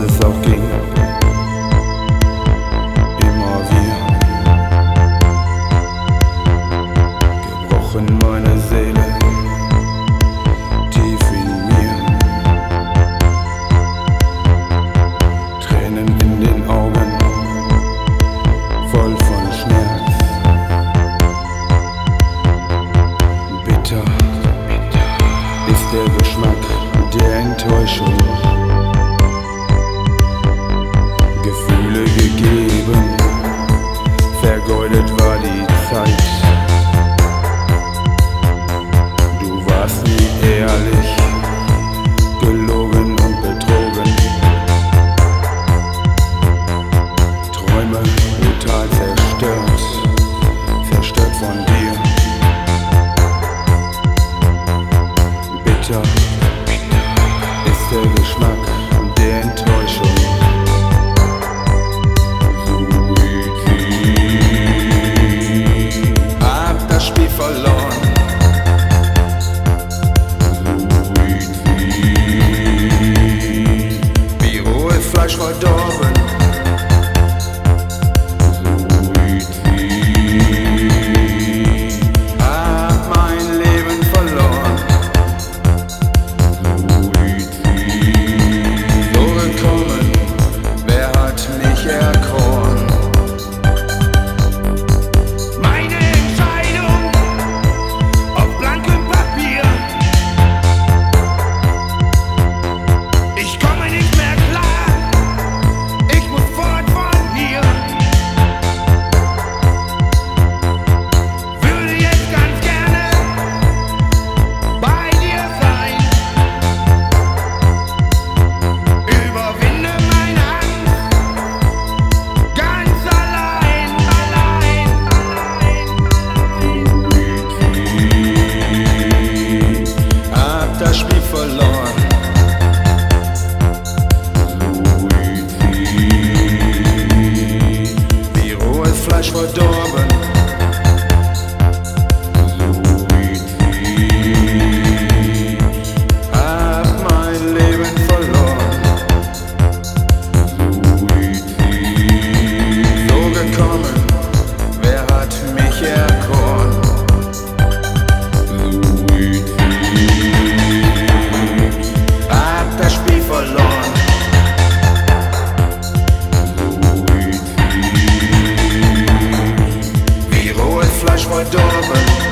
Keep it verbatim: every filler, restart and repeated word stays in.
es auch ging. Immer wir, gebrochen meine Seele, tief in mir, Tränen in den Augen, voll von Schmerz. Bitter ist der Geschmack der Enttäuschung. Gefühle gegeben, vergeudet war die Zeit. Du warst nie ehrlich, gelogen und betrogen. Träume brutal zerstört, zerstört von dir. Bitter ist der Geschmack der Enttäuschung. Hab das Spiel verloren. Wie rohes Fleisch verdorben. Hab mein Leben verloren. So gekommen, wer hat mich erkoren? Meine Entscheidung auf blankem Papier. Ich komme nicht mehr klar, ich muss fort von hier. Würde jetzt ganz gerne bei dir sein. Überwinde meine Angst, ganz allein, allein, allein, allein. Hab das Spiel verloren. Wie rohes Fleisch verdorben. Hab mein Leben verloren. So gekommen, wer hat mich erkoren? Hab das Spiel verloren. Wie rohes Fleisch verdorben.